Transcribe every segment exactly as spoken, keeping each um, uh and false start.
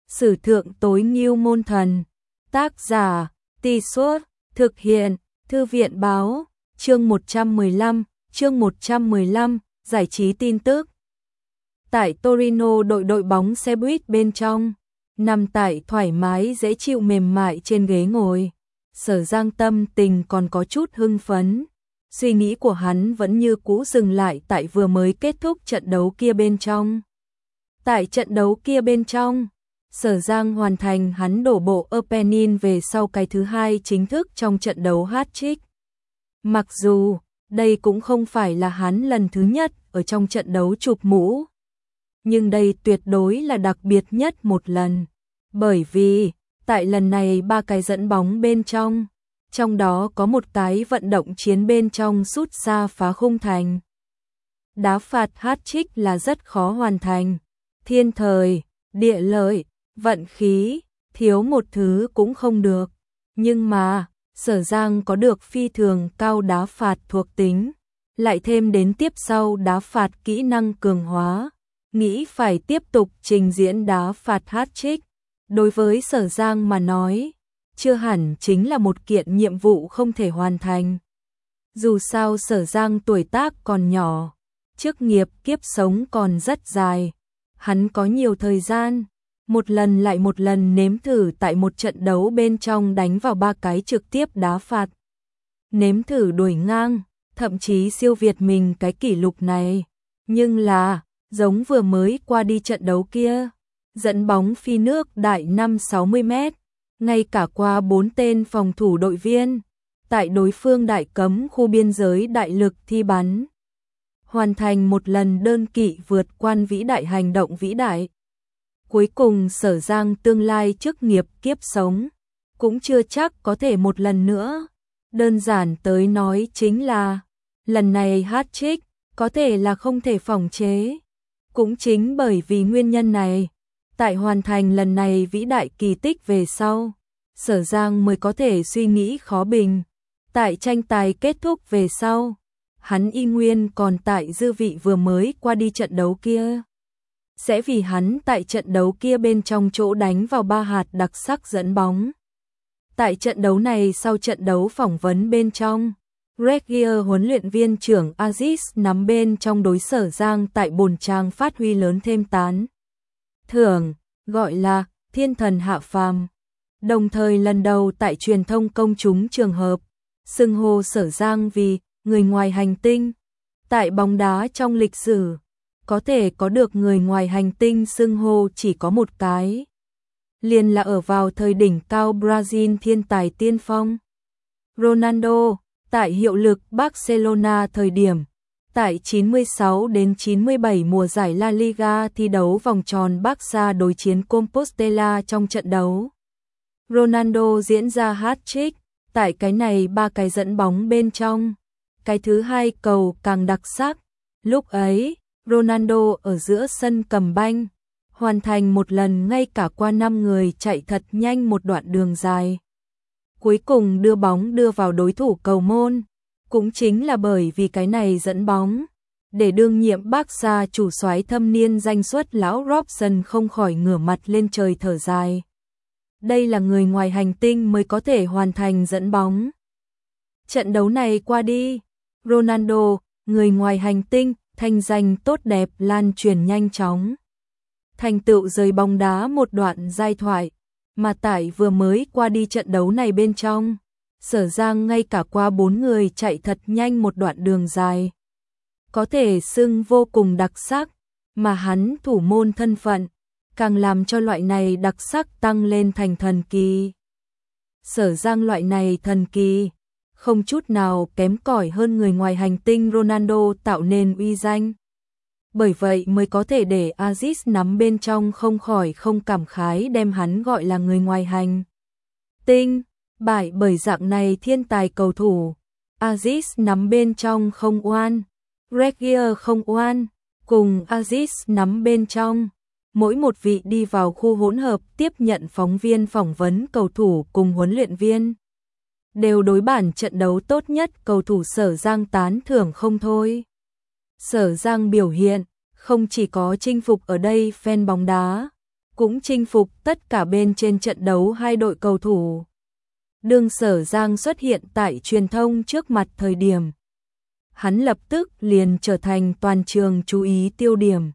Sử thượng tối ngưu môn thần. Tác giả, Tì Suốt, thực hiện, Thư viện báo, chương một trăm mười lăm, chương một trăm mười lăm, giải trí tin tức. Tại Torino, đội đội bóng xe buýt bên trong, nằm tại thoải mái dễ chịu mềm mại trên ghế ngồi. Sở Giang tâm tình còn có chút hưng phấn. Suy nghĩ của hắn vẫn như cũ dừng lại tại vừa mới kết thúc trận đấu kia bên trong. Tại trận đấu kia bên trong, Sở Giang hoàn thành hắn đổ bộ opening về sau cái thứ hai chính thức trong trận đấu hat-trick. Mặc dù, đây cũng không phải là hắn lần thứ nhất ở trong trận đấu chụp mũ. Nhưng đây tuyệt đối là đặc biệt nhất một lần. Bởi vì, tại lần này ba cái dẫn bóng bên trong, trong đó có một cái vận động chiến bên trong sút xa phá khung thành. Đá phạt hat-trick là rất khó hoàn thành. Thiên thời, địa lợi, vận khí, thiếu một thứ cũng không được. Nhưng mà, Sở Giang có được phi thường cao đá phạt thuộc tính, lại thêm đến tiếp sau đá phạt kỹ năng cường hóa, nghĩ phải tiếp tục trình diễn đá phạt hat-trick. Đối với Sở Giang mà nói, chưa hẳn chính là một kiện nhiệm vụ không thể hoàn thành. Dù sao Sở Giang tuổi tác còn nhỏ, chức nghiệp kiếp sống còn rất dài, hắn có nhiều thời gian, một lần lại một lần nếm thử tại một trận đấu bên trong đánh vào ba cái trực tiếp đá phạt. Nếm thử đuổi ngang, thậm chí siêu việt mình cái kỷ lục này. Nhưng là, giống vừa mới qua đi trận đấu kia, dẫn bóng phi nước đại năm sáu mươi mét, ngay cả qua bốn tên phòng thủ đội viên, tại đối phương đại cấm khu biên giới đại lực thi bắn. Hoàn thành một lần đơn kỵ vượt quan vĩ đại hành động vĩ đại. Cuối cùng Sở Giang tương lai chức nghiệp kiếp sống, cũng chưa chắc có thể một lần nữa. Đơn giản tới nói chính là, lần này hat-trick có thể là không thể phòng chế. Cũng chính bởi vì nguyên nhân này, tại hoàn thành lần này vĩ đại kỳ tích về sau, Sở Giang mới có thể suy nghĩ khó bình. Tại tranh tài kết thúc về sau, hắn y nguyên còn tại dư vị vừa mới qua đi trận đấu kia. Sẽ vì hắn tại trận đấu kia bên trong chỗ đánh vào ba hạt đặc sắc dẫn bóng. Tại trận đấu này sau trận đấu phỏng vấn bên trong, Regier huấn luyện viên trưởng Aziz nắm bên trong đối Sở Giang tại bồn trang phát huy lớn thêm tán thưởng, gọi là thiên thần hạ phàm. Đồng thời lần đầu tại truyền thông công chúng trường hợp, xưng hô Sở Giang vì người ngoài hành tinh. Tại bóng đá trong lịch sử, có thể có được người ngoài hành tinh xưng hô chỉ có một cái. Liền là ở vào thời đỉnh cao Brazil thiên tài tiên phong. Ronaldo, tại hiệu lực Barcelona thời điểm, tại chín mươi sáu đến chín mươi bảy mùa giải La Liga thi đấu vòng tròn Barca đối chiến Compostela trong trận đấu. Ronaldo diễn ra hat-trick, tại cái này ba cái dẫn bóng bên trong. Cái thứ hai cầu càng đặc sắc. Lúc ấy, Ronaldo ở giữa sân cầm banh, hoàn thành một lần ngay cả qua năm người chạy thật nhanh một đoạn đường dài. Cuối cùng đưa bóng đưa vào đối thủ cầu môn. Cũng chính là bởi vì cái này dẫn bóng, để đương nhiệm Barca chủ soái thâm niên danh xuất lão Robson không khỏi ngửa mặt lên trời thở dài. Đây là người ngoài hành tinh mới có thể hoàn thành dẫn bóng. Trận đấu này qua đi, Ronaldo, người ngoài hành tinh, thanh danh tốt đẹp lan truyền nhanh chóng. Thành tựu rời bóng đá một đoạn giai thoại, mà tại vừa mới qua đi trận đấu này bên trong, Sở Giang ngay cả qua bốn người chạy thật nhanh một đoạn đường dài. Có thể xưng vô cùng đặc sắc, mà hắn thủ môn thân phận, càng làm cho loại này đặc sắc tăng lên thành thần kỳ. Sở Giang loại này thần kỳ, không chút nào kém cỏi hơn người ngoài hành tinh Ronaldo tạo nên uy danh. Bởi vậy mới có thể để Aziz nắm bên trong không khỏi không cảm khái đem hắn gọi là người ngoài hành tinh. Bại bởi dạng này thiên tài cầu thủ, Aziz nắm bên trong không oan, Regier không oan, cùng Aziz nắm bên trong. Mỗi một vị đi vào khu hỗn hợp tiếp nhận phóng viên phỏng vấn cầu thủ cùng huấn luyện viên, đều đối bản trận đấu tốt nhất cầu thủ Sở Giang tán thưởng không thôi. Sở Giang biểu hiện, không chỉ có chinh phục ở đây fan bóng đá, cũng chinh phục tất cả bên trên trận đấu hai đội cầu thủ. Đương Sở Giang xuất hiện tại truyền thông trước mặt thời điểm, hắn lập tức liền trở thành toàn trường chú ý tiêu điểm.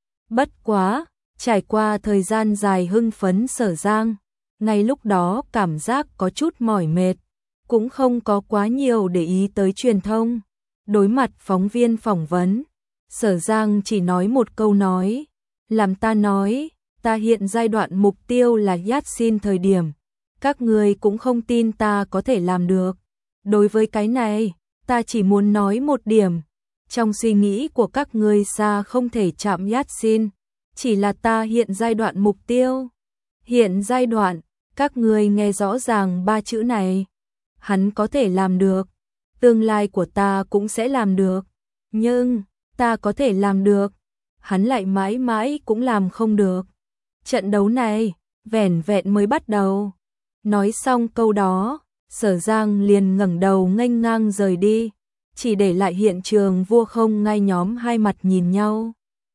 Bất quá, trải qua thời gian dài hưng phấn Sở Giang, ngay lúc đó cảm giác có chút mỏi mệt, cũng không có quá nhiều để ý tới truyền thông. Đối mặt phóng viên phỏng vấn, Sở Giang chỉ nói một câu nói, làm ta nói, ta hiện giai đoạn mục tiêu là Yatsin thời điểm, các người cũng không tin ta có thể làm được. Đối với cái này, ta chỉ muốn nói một điểm, trong suy nghĩ của các người xa không thể chạm Yatsin, chỉ là ta hiện giai đoạn mục tiêu. Hiện giai đoạn, các người nghe rõ ràng ba chữ này, hắn có thể làm được, tương lai của ta cũng sẽ làm được, nhưng ta có thể làm được, hắn lại mãi mãi cũng làm không được. Trận đấu này, vẻn vẹn mới bắt đầu. Nói xong câu đó, Sở Giang liền ngẩng đầu nghênh ngang rời đi, chỉ để lại hiện trường vua không ngai nhóm hai mặt nhìn nhau.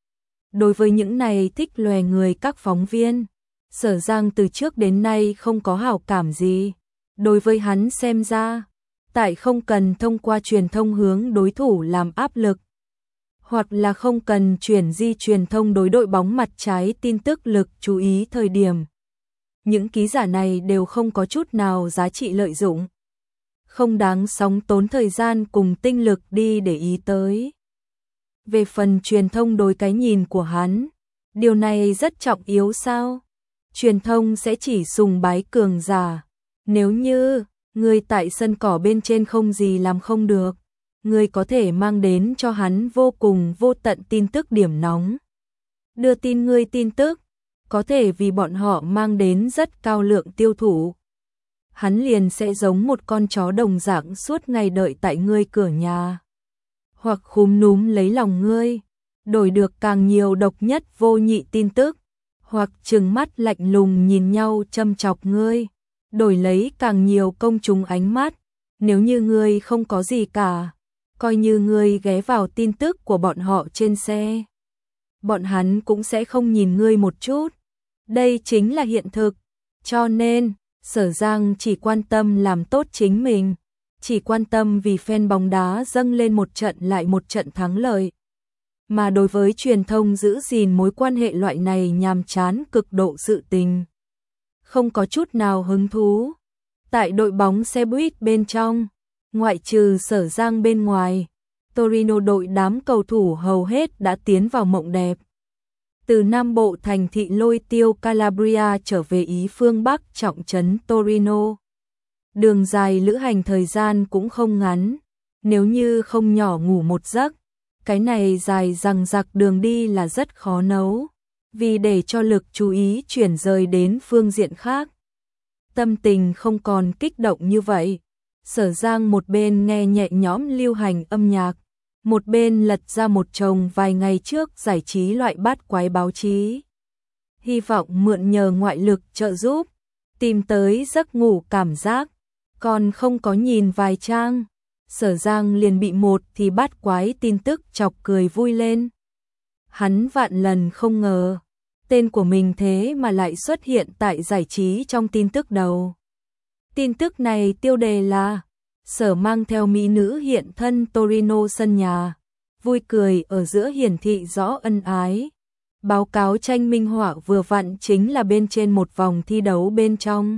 Đối với những này thích lòe người các phóng viên, Sở Giang từ trước đến nay không có hảo cảm gì. Đối với hắn xem ra, tại không cần thông qua truyền thông hướng đối thủ làm áp lực, hoặc là không cần chuyển di truyền thông đối đội bóng mặt trái tin tức lực chú ý thời điểm. Những ký giả này đều không có chút nào giá trị lợi dụng, không đáng sóng tốn thời gian cùng tinh lực đi để ý tới. Về phần truyền thông đối cái nhìn của hắn, điều này rất trọng yếu sao? Truyền thông sẽ chỉ sùng bái cường giả. Nếu như người tại sân cỏ bên trên không gì làm không được, người có thể mang đến cho hắn vô cùng vô tận tin tức điểm nóng. Đưa tin người tin tức, có thể vì bọn họ mang đến rất cao lượng tiêu thụ. Hắn liền sẽ giống một con chó đồng dạng suốt ngày đợi tại ngươi cửa nhà, hoặc khúm núm lấy lòng ngươi, đổi được càng nhiều độc nhất vô nhị tin tức, hoặc trừng mắt lạnh lùng nhìn nhau châm chọc ngươi, đổi lấy càng nhiều công chúng ánh mắt. Nếu như ngươi không có gì cả, coi như ngươi ghé vào tin tức của bọn họ trên xe, bọn hắn cũng sẽ không nhìn ngươi một chút. Đây chính là hiện thực. Cho nên, Sở Giang chỉ quan tâm làm tốt chính mình, chỉ quan tâm vì fan bóng đá dâng lên một trận lại một trận thắng lợi. Mà đối với truyền thông giữ gìn mối quan hệ loại này nhàm chán cực độ sự tình, không có chút nào hứng thú. Tại đội bóng xe buýt bên trong, ngoại trừ Sở Giang bên ngoài, Torino đội đám cầu thủ hầu hết đã tiến vào mộng đẹp. Từ Nam Bộ thành thị lôi tiêu Calabria trở về Ý phương Bắc trọng trấn Torino. Đường dài lữ hành thời gian cũng không ngắn, nếu như không nhỏ ngủ một giấc, cái này dài dằng dặc đường đi là rất khó nấu, vì để cho lực chú ý chuyển rời đến phương diện khác. Tâm tình không còn kích động như vậy, Sở Giang một bên nghe nhẹ nhõm lưu hành âm nhạc, một bên lật ra một chồng vài ngày trước giải trí loại bát quái báo chí. Hy vọng mượn nhờ ngoại lực trợ giúp, tìm tới giấc ngủ cảm giác, còn không có nhìn vài trang, Sở Giang liền bị một thì bát quái tin tức chọc cười vui lên. Hắn vạn lần không ngờ, tên của mình thế mà lại xuất hiện tại giải trí trong tin tức đầu. Tin tức này tiêu đề là Sở mang theo mỹ nữ hiện thân Torino sân nhà, vui cười ở giữa hiển thị rõ ân ái. Báo cáo tranh minh họa vừa vặn chính là bên trên một vòng thi đấu bên trong.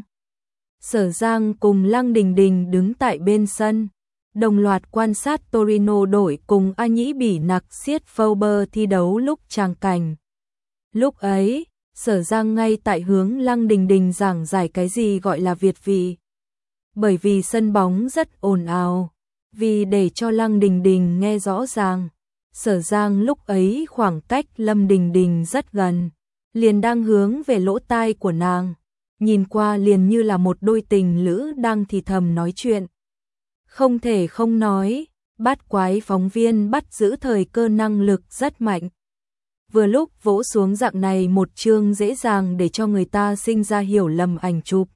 Sở Giang cùng Lăng Đình Đình đứng tại bên sân, đồng loạt quan sát Torino đội cùng A Nhĩ Bỉ Nặc siết Fauber thi đấu lúc tràng cảnh. Lúc ấy, Sở Giang ngay tại hướng Lăng Đình Đình giảng giải cái gì gọi là Việt vị. Bởi vì sân bóng rất ồn ào, vì để cho Lăng Đình Đình nghe rõ ràng, Sở Giang lúc ấy khoảng cách Lâm Đình Đình rất gần, liền đang hướng về lỗ tai của nàng, nhìn qua liền như là một đôi tình lữ đang thì thầm nói chuyện. Không thể không nói, bát quái phóng viên bắt giữ thời cơ năng lực rất mạnh. Vừa lúc vỗ xuống dạng này một chương dễ dàng để cho người ta sinh ra hiểu lầm ảnh chụp.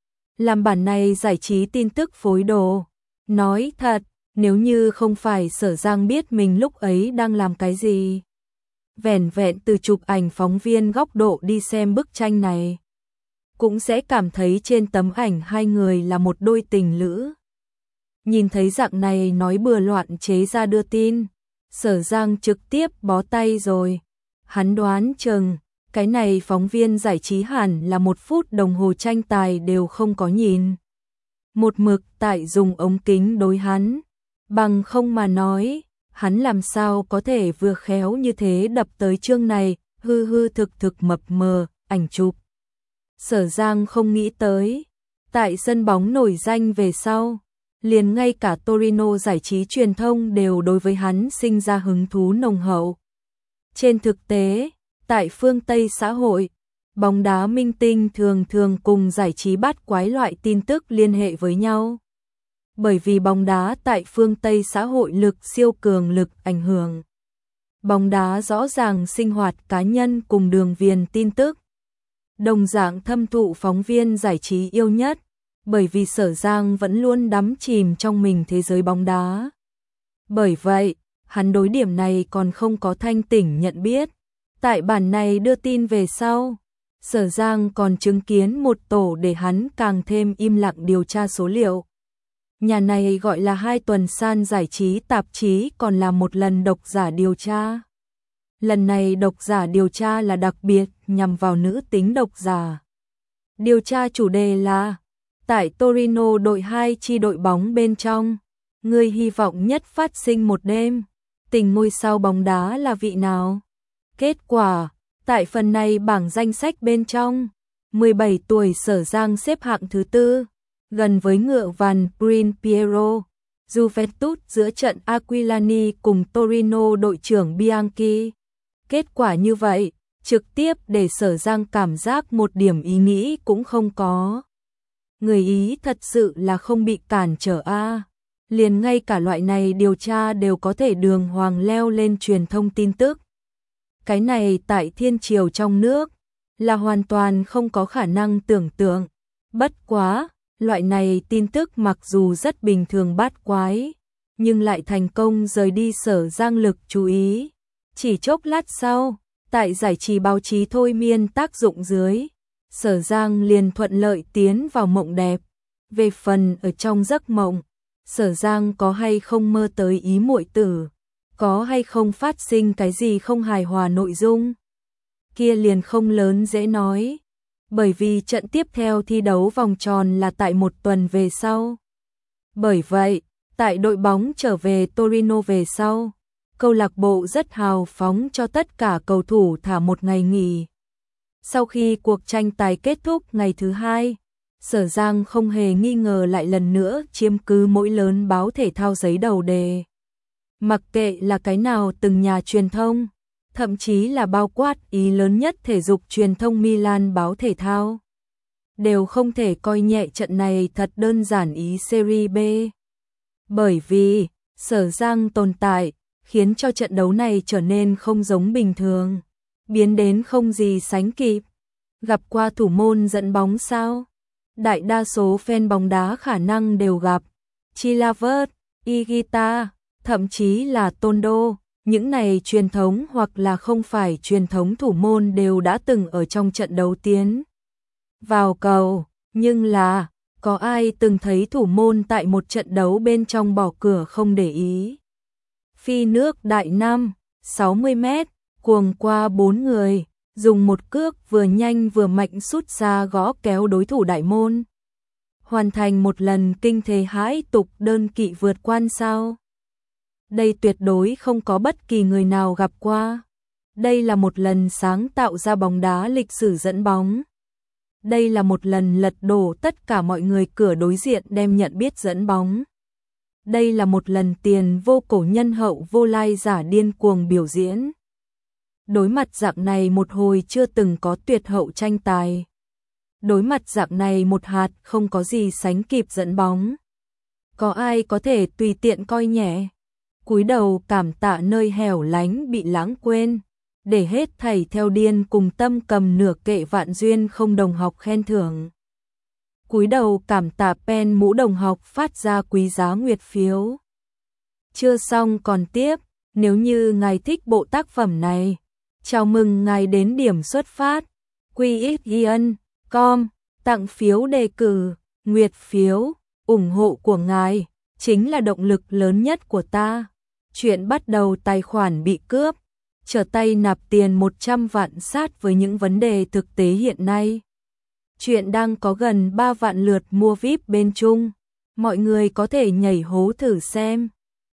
Làm bản này giải trí tin tức phối đồ. Nói thật, nếu như không phải Sở Giang biết mình lúc ấy đang làm cái gì, vẻn vẹn từ chụp ảnh phóng viên góc độ đi xem bức tranh này, cũng sẽ cảm thấy trên tấm ảnh hai người là một đôi tình lữ. Nhìn thấy dạng này nói bừa loạn chế ra đưa tin, Sở Giang trực tiếp bó tay rồi. Hắn đoán chừng, cái này phóng viên giải trí hẳn là một phút đồng hồ tranh tài đều không có nhìn. Một mực tại dùng ống kính đối hắn, bằng không mà nói, hắn làm sao có thể vừa khéo như thế đập tới chương này, hư hư thực thực mập mờ, ảnh chụp. Sở Giang không nghĩ tới, tại sân bóng nổi danh về sau, liền ngay cả Torino giải trí truyền thông đều đối với hắn sinh ra hứng thú nồng hậu. Trên thực tế, tại phương Tây xã hội, bóng đá minh tinh thường thường cùng giải trí bát quái loại tin tức liên hệ với nhau. Bởi vì bóng đá tại phương Tây xã hội lực siêu cường lực ảnh hưởng. Bóng đá rõ ràng sinh hoạt cá nhân cùng đường viền tin tức. Đồng dạng thâm thụ phóng viên giải trí yêu nhất, bởi vì Sở Giang vẫn luôn đắm chìm trong mình thế giới bóng đá. Bởi vậy, hắn đối điểm này còn không có thanh tỉnh nhận biết. Tại bản này đưa tin về sau, Sở Giang còn chứng kiến một tổ để hắn càng thêm im lặng điều tra số liệu. Nhà này gọi là hai tuần san giải trí tạp chí còn là một lần độc giả điều tra. Lần này độc giả điều tra là đặc biệt nhằm vào nữ tính độc giả. Điều tra chủ đề là tại Torino đội hai chi đội bóng bên trong, người hy vọng nhất phát sinh một đêm, tình ngôi sao bóng đá là vị nào? Kết quả, tại phần này bảng danh sách bên trong, mười bảy tuổi Sở Giang xếp hạng thứ tư, gần với ngựa vằn Green Piero, Juventus giữa trận Aquilani cùng Torino đội trưởng Bianchi. Kết quả như vậy, trực tiếp để Sở Giang cảm giác một điểm ý nghĩ cũng không có. Người Ý thật sự là không bị cản trở a. Liền ngay cả loại này điều tra đều có thể đường hoàng leo lên truyền thông tin tức. Cái này tại thiên triều trong nước là hoàn toàn không có khả năng tưởng tượng. Bất quá, loại này tin tức mặc dù rất bình thường bát quái, nhưng lại thành công rời đi Sở Giang lực chú ý. Chỉ chốc lát sau, tại giải trí báo chí thôi miên tác dụng dưới, Sở Giang liền thuận lợi tiến vào mộng đẹp. Về phần ở trong giấc mộng, Sở Giang có hay không mơ tới ý muội tử, có hay không phát sinh cái gì không hài hòa nội dung, kia liền không lớn dễ nói, bởi vì trận tiếp theo thi đấu vòng tròn là tại một tuần về sau. Bởi vậy, tại đội bóng trở về Torino về sau, câu lạc bộ rất hào phóng cho tất cả cầu thủ thả một ngày nghỉ. Sau khi cuộc tranh tài kết thúc ngày thứ hai, Sở Giang không hề nghi ngờ lại lần nữa chiếm cứ mỗi lớn báo thể thao giấy đầu đề. Mặc kệ là cái nào từng nhà truyền thông, thậm chí là bao quát Ý lớn nhất thể dục truyền thông Milan báo thể thao, đều không thể coi nhẹ trận này thật đơn giản Ý Serie B. Bởi vì, Sở Giang tồn tại, khiến cho trận đấu này trở nên không giống bình thường, biến đến không gì sánh kịp. Gặp qua thủ môn dẫn bóng sao? Đại đa số fan bóng đá khả năng đều gặp. Chilavert, Higuita, thậm chí là Tondo, những này truyền thống hoặc là không phải truyền thống thủ môn đều đã từng ở trong trận đấu tiến vào cầu, nhưng là có ai từng thấy thủ môn tại một trận đấu bên trong bỏ cửa không để ý. Phi nước Đại Nam, sáu mươi mét, cuồng qua bốn người, dùng một cước vừa nhanh vừa mạnh sút ra gõ kéo đối thủ đại môn. Hoàn thành một lần kinh thế hãi tục đơn kỵ vượt quan sao. Đây tuyệt đối không có bất kỳ người nào gặp qua. Đây là một lần sáng tạo ra bóng đá lịch sử dẫn bóng. Đây là một lần lật đổ tất cả mọi người cửa đối diện đem nhận biết dẫn bóng. Đây là một lần tiền vô cổ nhân hậu vô lai giả điên cuồng biểu diễn. Đối mặt dạng này một hồi chưa từng có tuyệt hậu tranh tài. Đối mặt dạng này một hạt không có gì sánh kịp dẫn bóng. Có ai có thể tùy tiện coi nhẹ, cúi đầu cảm tạ nơi hẻo lánh bị lãng quên, để hết thảy theo điên cùng tâm cầm nửa kệ vạn duyên không đồng học khen thưởng. Cúi đầu cảm tạ pen mũ đồng học phát ra quý giá nguyệt phiếu. Chưa xong còn tiếp, nếu như ngài thích bộ tác phẩm này, Chào mừng ngài đến điểm xuất phát. quy ích yên chấm com tặng phiếu đề cử, nguyệt phiếu, ủng hộ của ngài chính là động lực lớn nhất của ta. Chuyện bắt đầu tài khoản bị cướp, trở tay nạp tiền một trăm vạn sát với những vấn đề thực tế hiện nay. Chuyện đang có gần ba vạn lượt mua vi ai pi bên Trung, mọi người có thể nhảy hố thử xem.